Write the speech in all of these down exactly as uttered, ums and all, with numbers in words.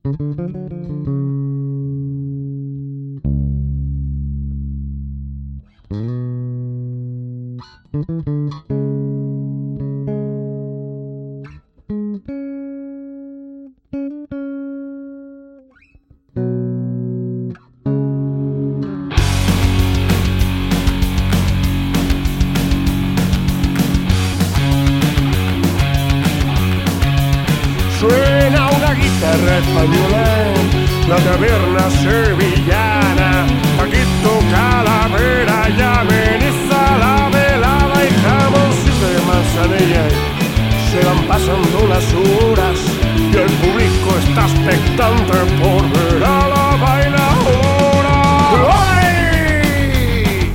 Suena una guitarra española, la taberna sevillana. Paquito Calavera ya ameniza la velada y jamoncito de manzanilla. Se van pasando las horas y el público está expectante por ver a la bailadora. ¡Ay!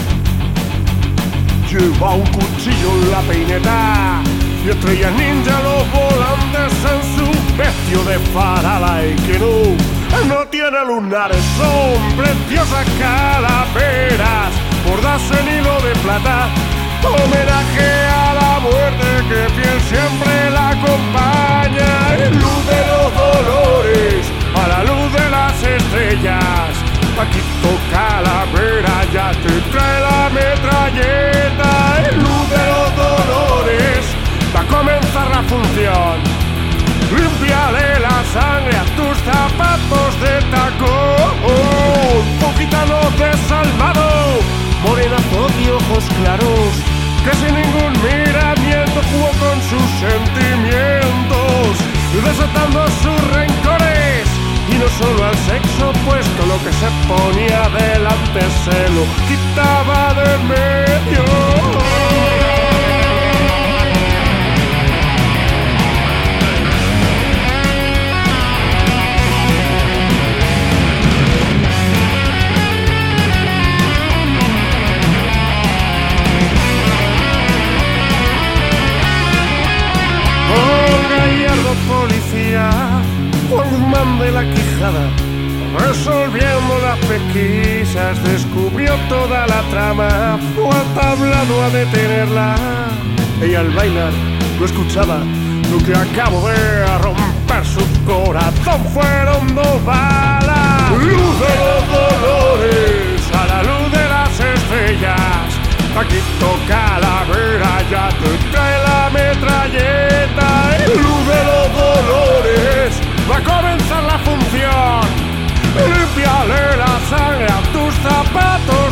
Lleva un cuchillo en la peineta y estrella ninja los volantes en su vestido de farala y que no, no tiene lunares, son preciosas calaveras, bordadas en hilo de plata, homenaje a la muerte que fiel siempre la acompaña. En luz de los dolores, a la luz de las estrellas, Paquito Calavera ya te trae la metralleta. En luz de los dolores, va a comenzar la función. Límpiale la sangre a tus zapatos de tacón. Un gitano desalmado, morenazo de ojos claros, que sin ningún miramiento jugó con sus sentimientos, desatando sus rencores. Y no solo al sexo opuesto, lo que se ponía delante se lo quitaba de medio. Policía, Juan Guzmán de la Quijada, resolviendo las pesquisas, descubrió toda la trama, fue atablado a detenerla. Ella al bailar no escuchaba lo que acabo de romper su corazón, fueron dos balas. Luz de los dolores, a la luz de las estrellas, Paquito Calavera ya te trae la metralleta. En luz de los dolores, va a comenzar la función. Límpiale la sangre a tus zapatos